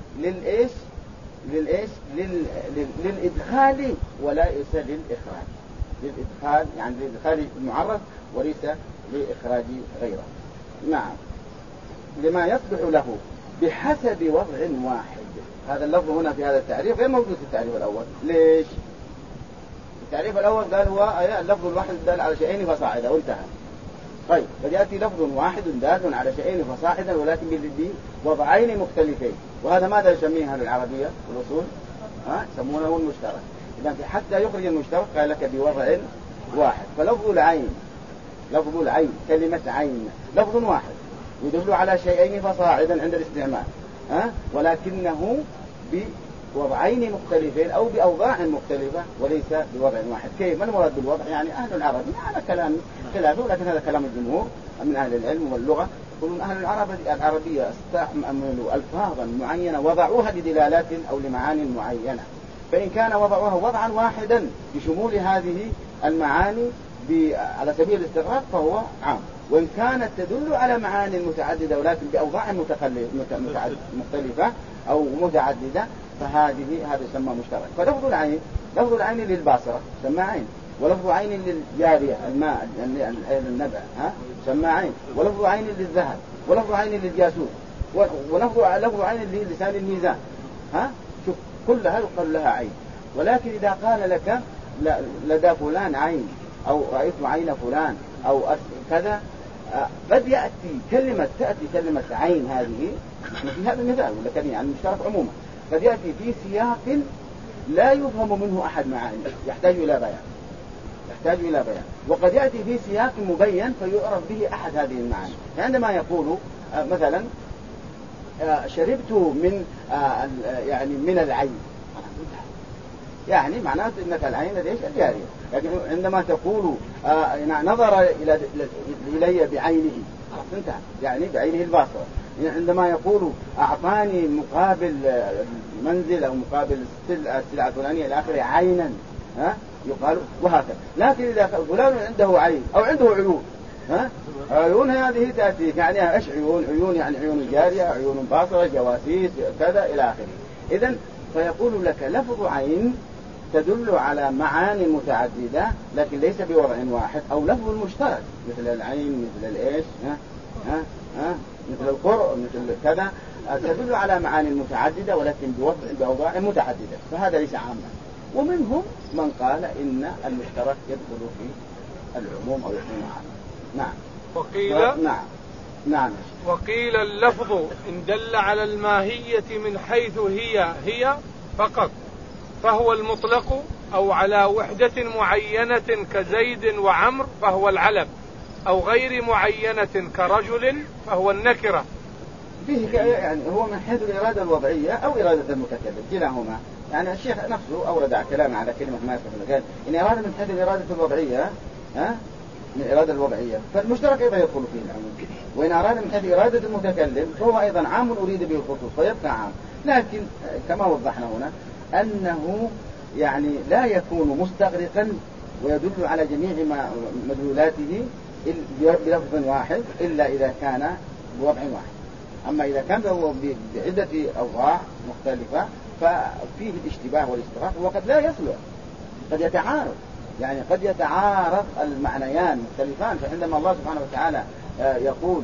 للإدخال وليس للإخراج، للإدخال يعني للإدخال المعرف وليس لإخراج غيره. نعم، لما يصلح له بحسب وضع واحد. هذا اللفظ هنا في هذا التعريف غير موجود في التعريف الأول. ليش؟ التعريف الأول قال هو اللفظ الواحد دال على شيئين فصاعدا وانتهى. طيب، فيأتي لفظ واحد دال على شيئين فصاعدا ولكن بوضعين مختلفين، وهذا ماذا يسميه أهل العربية والأصول؟ يسمونه المشترك. إذا حتى يخرج المشترك قال لك بوضع واحد. فلفظ العين كلمة عين لفظ واحد يدل على شيئين فصاعدا عند الاستعمال، ولكنه بوضعين مختلفين أو بأوضاع مختلفة وليس بوضع واحد. كيف؟ ما المراد بالوضع؟ يعني أهل العربية على كلام خلافه، ولكن هذا كلام الجمهور من أهل العلم واللغة، يقولون أهل العربية استعملوا ألفاظا معينة وضعوها لدلالات أو لمعاني معينة، فإن كان وضعوها وضعا واحدا بشمول هذه المعاني على سبيل الاستغراق فهو عام، وإن كانت تدل على معاني متعددة ولكن بأوضاع مختلفة أو متعددة فهذا يسمى مشترك. فلفظ العين للباصرة سمى عين، ولفظ عين للجارية الماء النبع سمى عين، ولفظ عين للذهب، ولفظ عين للجاسوس، ولفظ عين للسان الميزان. شوف كلها يقال لها عين. ولكن إذا قال لك لدى فلان عين أو رأيت عين فلان أو كذا، قد تأتي كلمة عين هذه في هذا المثال ولكن يعني مشترك عموما، قد يأتي في سياق لا يفهم منه أحد معاني يحتاج إلى بيان، وقد يأتي في سياق مبين فيعرف به أحد هذه المعاني. عندما يقول مثلا شربت من العين، يعني معناته انك العين ليش الجارية. لكن عندما تقول نظر إلي بعينه انتهى، يعني بعينه الباصرة. عندما يقول أعطاني مقابل منزل أو مقابل السلعة الفلانية إلى آخره عينا يقال وهكذا. لكن إذا فلان عنده عين أو عنده عيون، عيون هذه تأتي يعني إيش عيون يعني عيون جارية، عيون باصرة، جواسيس كذا إلى آخره. إذن فيقول لك لفظ عين تدل على معاني متعددة لكن ليس بوضع واحد، أو لفظ مشترك مثل العين مثل الإيش مثل القرء مثل كذا، تدل على معاني متعددة ولكن بأوضاع متعددة، فهذا ليس عاما. ومنهم من قال إن المشترك يدخل في العموم أو يكون عاما. نعم. وقيل اللفظ إن دل على الماهية من حيث هي فقط فهو المطلق، أو على وحدة معينة كزيد وعمر فهو العلم، أو غير معينة كرجل فهو النكرة. فيه يعني هو من حيث الإرادة الوضعية أو إرادة المتكلم كلاهما. يعني الشيخ نفسه أورد كلام على كلمة ما يصف، قال إن أراد من حيث الإرادة الوضعية من الإرادة الوضعية فالمشترك أيضا يدخل فيه العموم، وإن أراد من حيث إرادة المتكلم فهو أيضا عام أريد به الخصوص فيبقى عام. لكن كما وضحنا هنا أنه يعني لا يكون مستغرقا ويدل على جميع مدلولاته بلفظ واحد إلا إذا كان بوضع واحد. أما إذا كان هو بعدة أوضاع مختلفة ففيه الاشتباه والاستراق، وقد لا يصلح، قد يتعارض، يعني قد يتعارض المعنيان مختلفان. فعندما الله سبحانه وتعالى يقول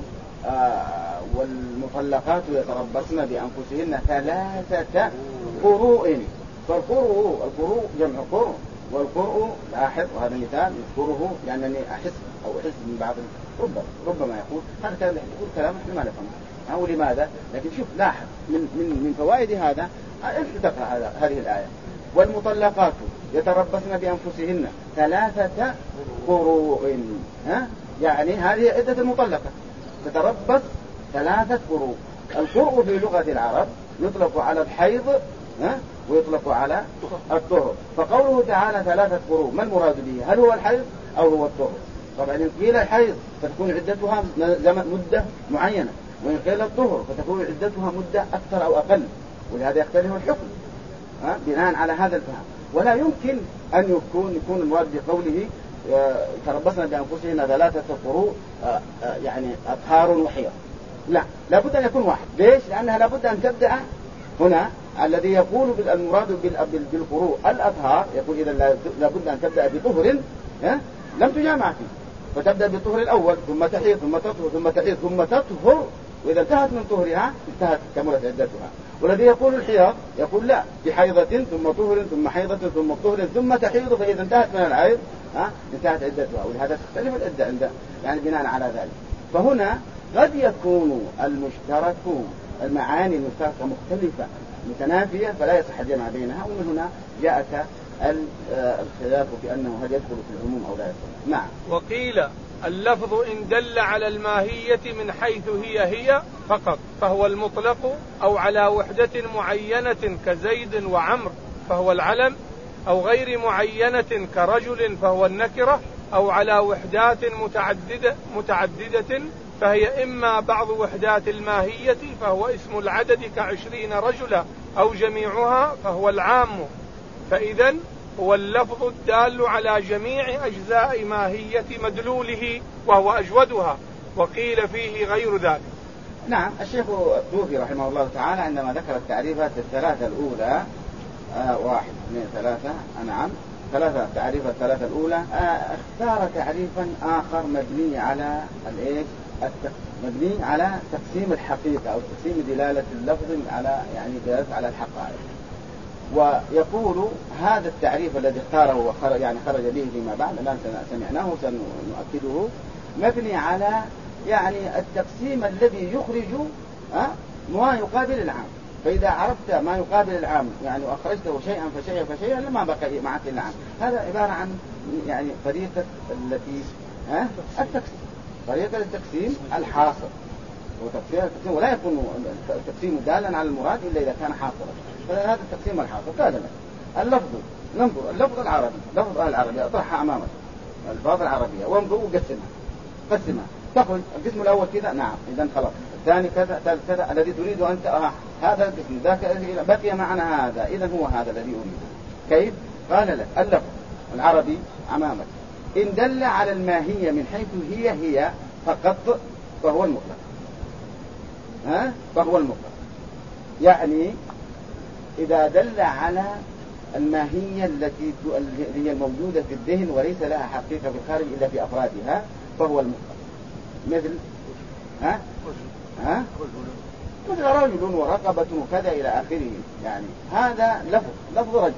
والمطلقات يتربصن بأنفسهن 3 قروء، فالقروء جمع قرء، والقرء لاحظ، وهذا مثال يذكره لأنني أحس من بعض ربما يقول هذا كلام يقول كلام احنا ما نفهمه أو لماذا، لكن شوف لاحظ من فوائد هذا أنت تقرأ هذه الآية: والمطلقات يتربصن بأنفسهن 3 قروء، يعني هذه عدة المطلقة تتربص 3 قروء. القروء في لغة العرب يطلق على الحيض ويطلق على الطهر، فقوله تعالى 3 قروء ما المراد به؟ هل هو الحيض أو هو الطهر؟ طبعا إن قيل الحيض فتكون عدتها مدة معينة، وإن قيل الطهر فتكون عدتها مدة أكثر أو أقل، ولهذا يختلف الحكم بناء على هذا الفهم. ولا يمكن أن يكون المراد بقوله تربصنا بأنفسهن 3 قروء يعني أطهار وحيض، لا، لابد أن يكون واحد. ليش؟ لأنها لابد أن تبدأ هنا الذي يقول المراد بالقروء الأطهار، يقول إذا لابد أن تبدأ بطهر لم تجامع فيه، فتبدأ بالطهر الأول ثم تحيض ثم تطهر ثم تحيض ثم تطهر، وإذا انتهت من طهرها انتهت كملت عدتها. والذي يقول الحيض يقول لا، بحيضة ثم طهر ثم حيضة ثم طهر ثم تحيض، فإذا انتهت من الحيض انتهت عدتها، ولهذا تختلف العدة عند يعني بناء على ذلك. فهنا قد يكون المشترك المعاني المشتركة مختلفة متنافية فلا يصح الجمع بينها، ومن هنا جاءك الخلاف في أنه هل يدخل في العموم أو لا يدخل. نعم. وقيل اللفظ إن دل على الماهية من حيث هي فقط فهو المطلق، أو على وحدة معينة كزيد وعمر فهو العلم، أو غير معينة كرجل فهو النكرة، أو على وحدات متعددة فهي إما بعض وحدات الماهية فهو اسم العدد ك20 رجلا، أو جميعها فهو العام. فإذن هو اللفظ الدال على جميع أجزاء ماهية مدلوله وهو أجودها، وقيل فيه غير ذلك. نعم. الشيخ الطوفي رحمه الله تعالى عندما ذكر التعريفات الثلاثة الأولى 1 2 3 نعم 3 تعريف الثلاثة الأولى اختار تعريفا آخر مبني على مبني على تقسيم الحقيقة أو تقسيم دلالة اللفظ على يعني دلالة على الحقائق. ويقول هذا التعريف الذي اختاره خرج به فيما بعد الآن سمعناه سنؤكده مبني على يعني التقسيم الذي يخرج ما يقابل العام. فإذا عرفت ما يقابل العام يعني وأخرجته شيئا فشيئا لما بقي معك العام. هذا عبارة عن يعني طريقة التي التقسيم، طريقة التقسيم الحاصل، ولا يكون التقسيم دالا على المراد إلا إذا كان حاصلا. فهذا التقسيم الحاصل قال لنا ننظر اللفظ العربي، لفظ العربي أطرحها أمامك الألفاظ العربية وانظر قسمها تخرج القسم الأول كذا نعم إذا خلاص، الثاني كذا ثالث كذا، الذي تريد أنت هذا القسم ذاك بقي معنا هذا، إذا هو هذا الذي أريده. كيف؟ قال لك اللفظ العربي أمامك إن دل على الماهية من حيث هي فقط فهو المطلق. فهو المطلق يعني إذا دل على الماهية التي هي الموجودة في الذهن وليس لها حقيقة في الخارج إلا في أفرادها فهو المطلق. مثل مثل رجل ورقبة وكذا إلى آخره، يعني هذا لفظ رجل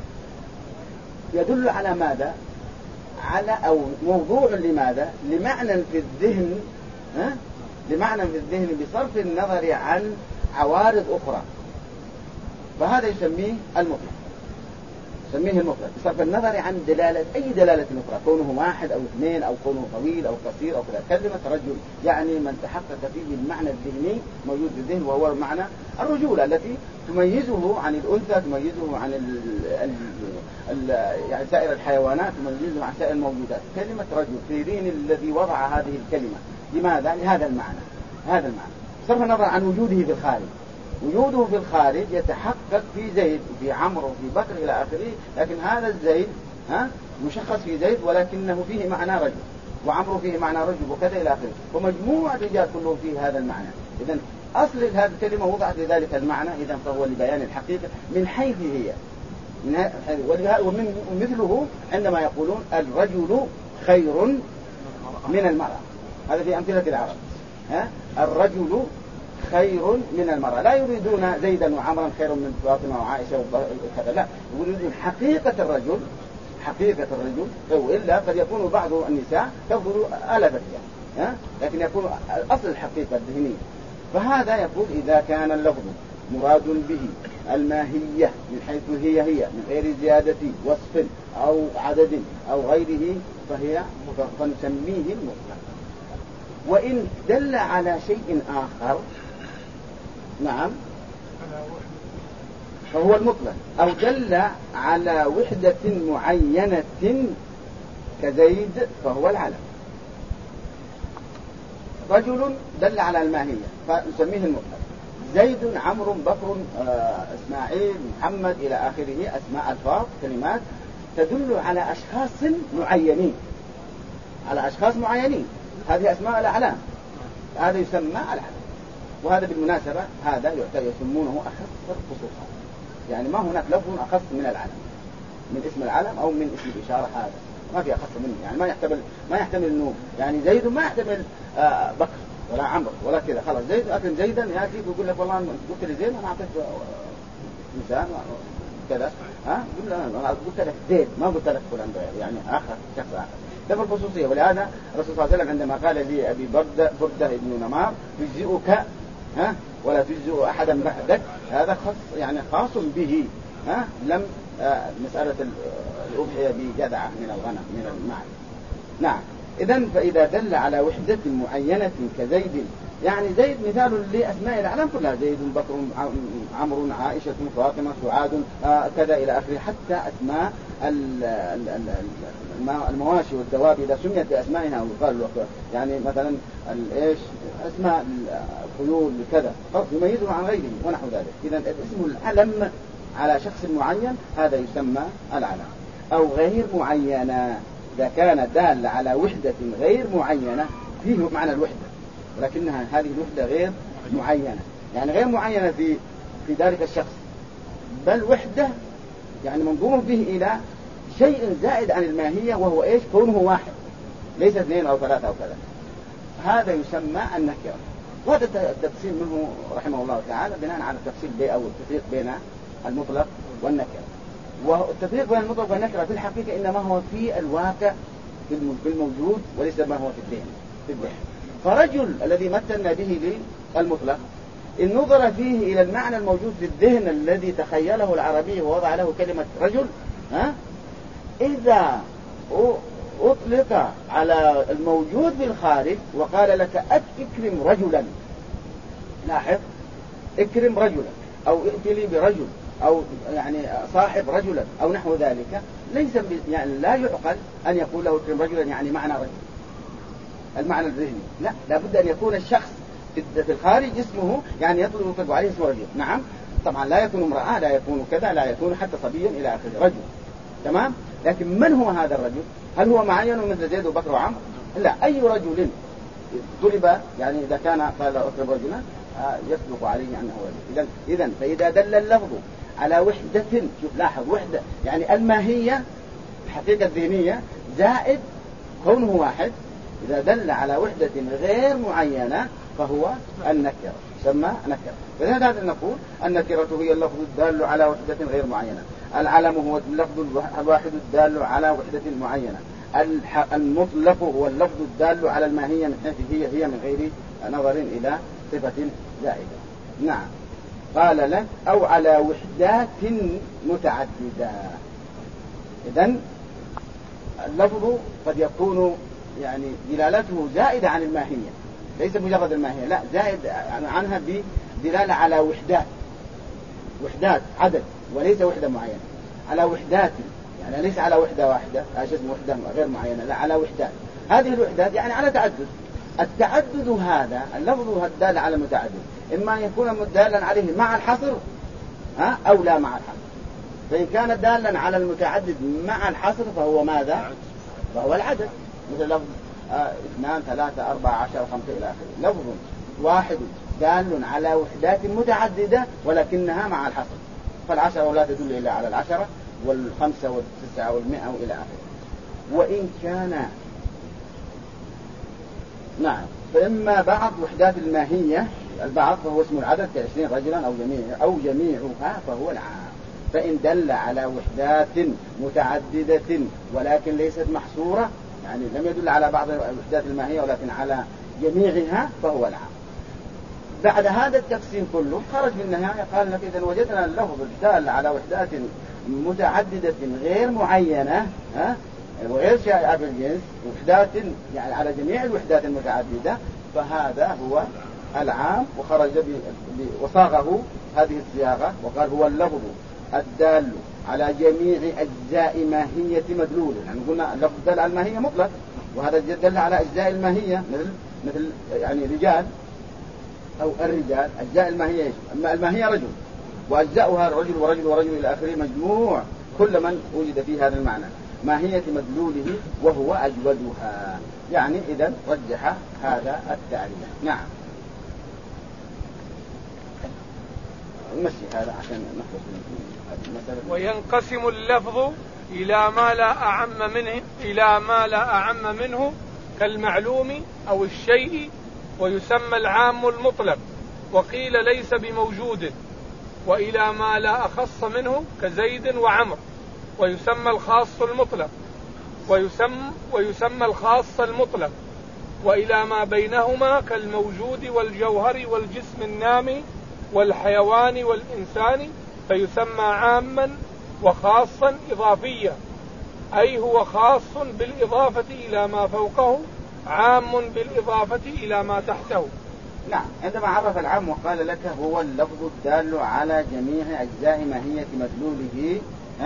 يدل على ماذا؟ على أو موضوع لماذا؟ لمعنى في الذهن لمعنى في الذهن بصرف النظر عن عوارض أخرى، فهذا يسميه المطلق، بصرف النظر عن أي دلالة أخرى، كونه واحد أو اثنين أو كونه طويل أو قصير أو كذا. كلمة رجل يعني من تحقق فيه المعنى الذهني موجود في الذهن، وهو معنى الرجولة التي تميزه عن الأنثى، تميزه عن يعني سائر الحيوانات، تميزه عن سائر الموجودات. كلمة رجل في ذهن الذي وضع هذه الكلمة، لماذا؟ لهذا المعنى. بصرف النظر عن وجوده في الخارج، وجوده في الخارج يتحقق في زيد وفي عمرو وفي بكر إلى آخره، لكن هذا الزيد مشخص في زيد ولكنه فيه معنى رجل، وعمرو فيه معنى رجل وكذا إلى آخره، ومجموع الرجال كلهم فيه هذا المعنى. إذن أصل هذه الكلمة وضعت لذلك المعنى، إذا فهو لبيان الحقيقة من حيث هي. ومثله عندما يقولون الرجل خير من المرأة، هذا في أمثلة العرب. الرجل خير من المرأة، لا يريدون زيدا وعمرا خير من فاطمة وعائشة وكذا، لا، يريدون حقيقة الرجل، حقيقة الرجل. وإلا قد يكون بعض النساء تفضل آلفت يعني، لكن يكون أصل الحقيقة الذهنية. فهذا يقول إذا كان اللفظ مراد به الماهية من حيث هي من غير زيادة وصف أو عدد أو غيره فنسميه المطلق. وإن دل على شيء آخر نعم فهو المطلق، أو دل على وحدة معينة كزيد فهو العلم. رجل دل على الماهية فنسميه المطلق. زيد عمرو بكر إسماعيل محمد إلى آخره، أسماء ألفاظ كلمات تدل على أشخاص معينين، على أشخاص معينين، هذه أسماء الأعلام، هذا يسمى العلم. وهذا بالمناسبة هذا يسمونه أخص الخصوصات، يعني ما هناك لفظ أخص من العلم، من اسم العلم أو من اسم الإشارة، هذا ما في أخص منه. يعني ما يحتمل إنه يعني زيد ما يحتمل بكر ولا عمرو ولا كذا، خلاص زيد لكن زيدا يأتي ويقول لك والله قلت لي زيد أنا أعطيك إنسان كذا، قل أنا قلت لك زيد ما قلت لك فلان يعني آخر شخص آخر. ده في الخصوصية. ولهذا الرسول صلى الله عليه وسلم عندما قال لي أبي بردة ابن نمار تجزئك ولا تجزئ أحدا بعدك، هذا خاص يعني خاص به، لم مسألة الأضحية بجذعة من الغنم من المعز. نعم. إذن فإذا دل على وحدة معينة كزيد، يعني زيد مثال لأسماء الأعلام كلها، زيد بكر عمرو عائشة فاطمة سعاد كذا إلى آخره، حتى أسماء المواشي والدواب إذا سميت بأسمائها ويقال يعني مثلا أسماء الخيول كذا يميزها عن غيره ونحو ذلك. إذن اسم العلم على شخص معين هذا يسمى العلم. أو غير معينة، إذا كان دال على وحدة غير معينة فيه معنى الوحدة، ولكنها هذه الوحدة غير معينة، يعني غير معينة في ذلك الشخص، بل وحدة يعني منظور به إلى شيء زائد عن الماهية، وهو كونه واحد ليس اثنين أو ثلاثة أو كذا، هذا يسمى النكرة. وهذا التفسير منه رحمه الله تعالى بناء على التفسير أو التفريق بين المطلق والنكرة. والتفريق بين المطلق والنكرة في الحقيقة إنما هو في الواقع بالموجود وليس ما هو في الذهن. فرجل الذي مثلنا به للمطلق إن نظر فيه إلى المعنى الموجود في الذهن الذي تخيله العربي ووضع له كلمة رجل، إذا أطلق على الموجود في الخارج وقال لك أكرم رجلا، لاحظ اكرم رجلا أو ائت لي برجل أو يعني صاحب رجلا أو نحو ذلك، ليس يعني لا يعقل أن يقول له اكرم رجلا يعني معنى رجل المعنى الذهني، لا، لابد أن يكون الشخص في الخارج اسمه يعني يطلق عليه اسم رجل. نعم طبعا لا يكون امرأة، لا يكون كذا، لا يكون حتى صبيا إلى آخره، رجل تمام. لكن من هو هذا الرجل؟ هل هو معين مثل زيد وبكر وعمر؟ لا، أي رجل طلب يعني إذا كان قال أطلب رجلا يصدق عليه أنه رجل. إذن فإذا دل اللفظ على وحدة، شوف لاحظ وحدة يعني الماهية الحقيقة الذهنية زائد كونه واحد، إذا دل على وحدة غير معينة فهو النكرة، يسمى نكرة. فلهذا نقول النكرة هي اللفظ الدال على وحدة غير معينة، العلم هو اللفظ الواحد الدال على وحدة معينة، المطلق هو اللفظ الدال على الماهية من حيث هي من غير نظر إلى صفة زائدة. نعم. قال لك أو على وحدات متعددة. إذن اللفظ قد يكون يعني دلالته زائدة عن الماهية، ليس مجرد الماهية، لا، زائد عنها بدلالة على وحدات عدد، وليس وحدة معينة، على وحدات يعني ليس على وحدة واحدة اسمه وحدة غير معينة، لا، على وحدات. هذه الوحدات يعني على تعدد. التعدد هذا اللفظ الدال على المتعدد إما أن يكون دالا عليه مع الحصر أو لا مع الحصر. فإن كان دالا على المتعدد مع الحصر فهو ماذا؟ فهو العدد، مثل لفظ 2 3 4 10 5 إلى آخره. لفظ واحد دال على وحدات متعددة ولكنها مع الحصر، فالعشرة لا تدل إلا على العشرة والخمسة والتسعة والمئة وإلى آخره. وإن كان نعم فإما بعض وحدات الماهية البعض فهو اسم العدد ك20 رجلا أو جميعها فهو العام. فإن دل على وحدات متعددة ولكن ليست محصورة، يعني لم يدل على بعض الوحدات الماهية ولكن على جميعها فهو العام. بعد هذا التقسيم كله خرج في النهاية قال لك إذا وجدنا اللفظ الدال على وحدات متعددة غير معينة وغير شائعة بالجنس وحدات يعني على جميع الوحدات المتعددة فهذا هو العام. وخرج وصاغه هذه الصياغة وقال هو اللفظ الدال على جميع أجزاء ماهية مدلول. يعني قلنا اللفظ الدال على الماهية مطلق، وهذا دل على أجزاء الماهية مثل يعني رجال أو الرجال أجزاء الماهية. الماهية رجل وأجزاؤها رجل ورجل ورجل إلى آخره مجموع كل من وجد فيه هذا المعنى ماهية مدلوله وهو أجودها. يعني إذا رجح هذا التعريف. نعم نمشي هذا عشان نخلص من المسألة. وينقسم اللفظ إلى ما لا أعم منه كالمعلوم أو الشيء ويسمى العام المطلق وقيل ليس بموجود، وإلى ما لا أخص منه كزيد وعمر ويسمى الخاص المطلق ويسمى الخاص المطلق، وإلى ما بينهما كالموجود والجوهر والجسم النامي والحيوان والإنسان فيسمى عاما وخاصا إضافيا، أي هو خاص بالإضافة إلى ما فوقه عام بالإضافة إلى ما تحته. نعم عندما عرف العام وقال لك هو اللفظ الدال على جميع أجزاء ماهية مدلوله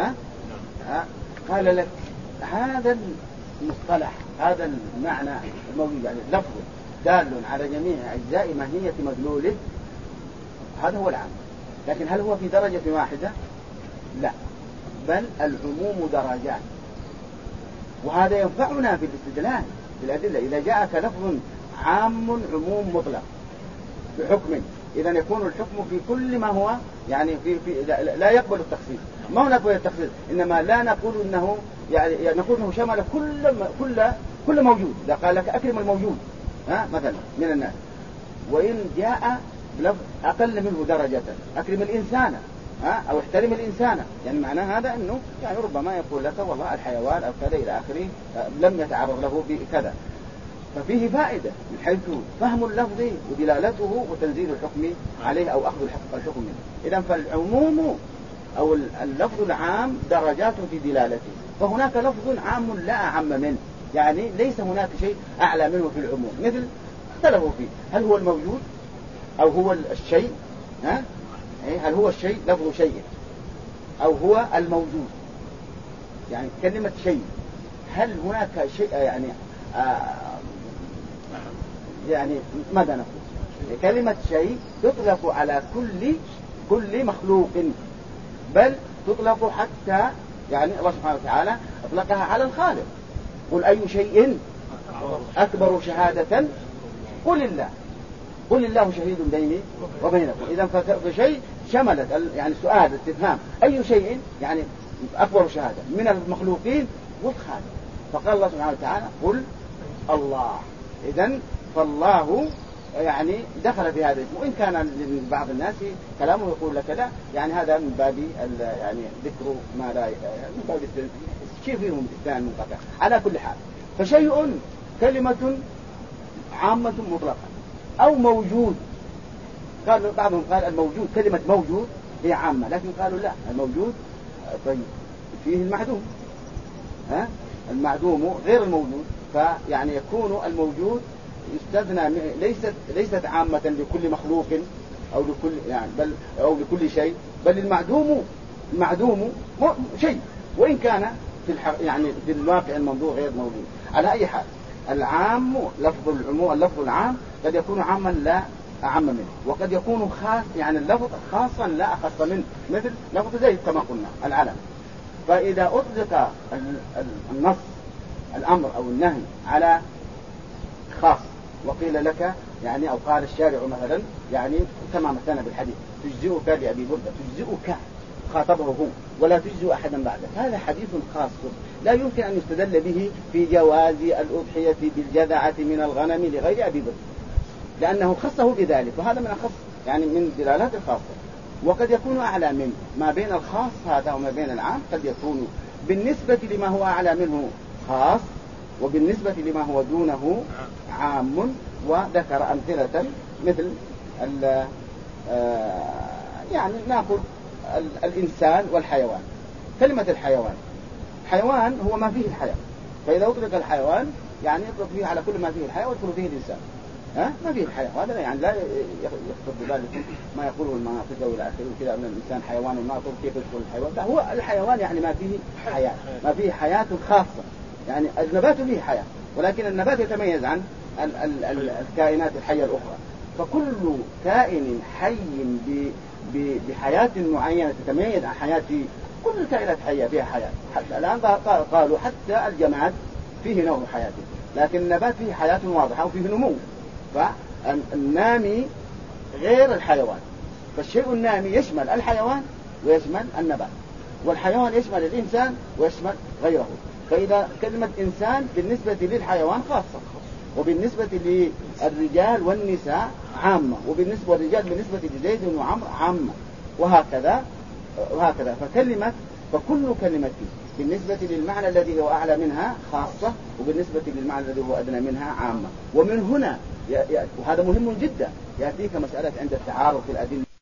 قال لك هذا المصطلح هذا المعنى الموجود يعني لفظ دال على جميع أجزاء ماهية مدلوله هذا هو العام. لكن هل هو في درجة واحدة؟ لا، بل العموم درجات، وهذا ينفعنا في الاستدلال في الأدلة. إذا جاءك لفظ عام عموم مطلق بحكم إذا يكون الحكم في كل ما هو يعني لا يقبل التخصيص. ما هو نقبل التخصيص، إنما لا نقول إنه يعني نقول إنه شمل كل موجود. إذا قال لك أكرم الموجود مثلا من الناس، وإن جاء لفظ أقل منه درجة أكرم الإنسان أو احترم الإنسان، يعني معنى هذا أنه يعني ربما يقول لك والله الحيوان أو كذا إلى آخره لم يتعرض له بكذا. ففيه فائدة من حيث فهم اللفظ ودلالته وتنزيل الحكم عليه أو أخذ الحكم منه. إذن فالعموم أو اللفظ العام درجات في دلالته، فهناك لفظ عام لا أعم منه، يعني ليس هناك شيء أعلى منه في العموم. مثل اختلفوا فيه هل هو الموجود أو هو الشيء هل هو الشيء لفظ شيء أو هو الموجود. يعني كلمة شيء هل هناك شيء يعني ماذا نقول؟ كلمة شيء تطلق على كل مخلوق، بل تطلق حتى يعني الله سبحانه وتعالى أطلقها على الخالق. قل أي شيء أكبر شهادة قل الله شهيد بيني وبينكم. إذا فشيء شملت يعني سؤال استفهام أي شيء يعني أكبر شهادة من المخلوقين والخالق. فقال الله سبحانه وتعالى قل الله. إذن فالله يعني دخل في هذا الاسم، وإن كان لبعض الناس كلامه يقول لك لا يعني هذا من باب يعني ذكر ما لا من باب شيء فيهم استثناء منقطع. على كل حال فشيء كلمة عامة مطلقة أو موجود. قال بعضهم قال الموجود كلمة موجود هي عامة، لكن قالوا لا الموجود طيب فيه المعدوم المعدوم غير الموجود، فيعني يكون الموجود يستثنى ليست عامة لكل مخلوق أو لكل يعني بل أو لكل شيء، بل المعدوم شيء وإن كان يعني في الواقع الموضوع غير موجود. على أي حال العام اللفظ العام قد يكون عاما لا أعم منه، وقد يكون خاص يعني اللفظ خاصا لا أخص منه، مثل لفظ زيد كما قلنا العلم. فإذا أطلق النص الأمر أو النهي على خاص وقيل لك يعني أو قال الشارع مثلا يعني كما مثلنا بالحديث تجزئك لأبي بردة، تجزئك خاطبه هو ولا تجزئ أحدا بعده، هذا حديث خاص لا يمكن أن يستدل به في جواز الأضحية بالجذعة من الغنم لغير أبي بردة، لأنه خصه بذلك، وهذا من أخص يعني من دلالات الخاصة. وقد يكون أعلى من ما بين الخاص هذا وما بين العام، قد يكون بالنسبة لما هو أعلى منه خاص وبالنسبة لما هو دونه عام. وذكر أمثلة مثل يعني نأخذ الإنسان والحيوان. كلمة الحيوان، حيوان هو ما فيه الحياة، فإذا أطلق الحيوان يعني يطلق فيه على كل ما فيه الحياة ويدخل فيه الإنسان، ما فيه الحياة، هذا يعني لا يقصد بذلك ما يقوله المناطق إلى آخره كذا أن الإنسان حيوان وناطق كيف يدخل الحيوان، لا، هو الحيوان يعني ما فيه حياة، ما فيه حياة خاصة، يعني النبات فيه حياة ولكن النبات يتميز عن الكائنات الحية الأخرى. فكل كائن حي بحياة معينة تتميز عن حياة كل الكائنات حية فيها حياة. حتى الآن قالوا حتى الجماد فيه نوع حياة، لكن النبات فيه حياة واضحة وفيه نمو. فالنامي غير الحيوان، فالشيء النامي يشمل الحيوان ويشمل النبات، والحيوان يشمل الإنسان ويشمل غيره. فإذا كلمة إنسان بالنسبة للحيوان خاصة، وبالنسبة للرجال والنساء عامة، وبالنسبة للرجال بالنسبة لزيد وعمر عامة، وهكذا. فكل كلمة بالنسبة للمعنى الذي هو أعلى منها خاصة، وبالنسبة للمعنى الذي هو أدنى منها عامة. ومن هنا وهذا مهم جدا يأتيك مسألة عند التعارض في الأدلة.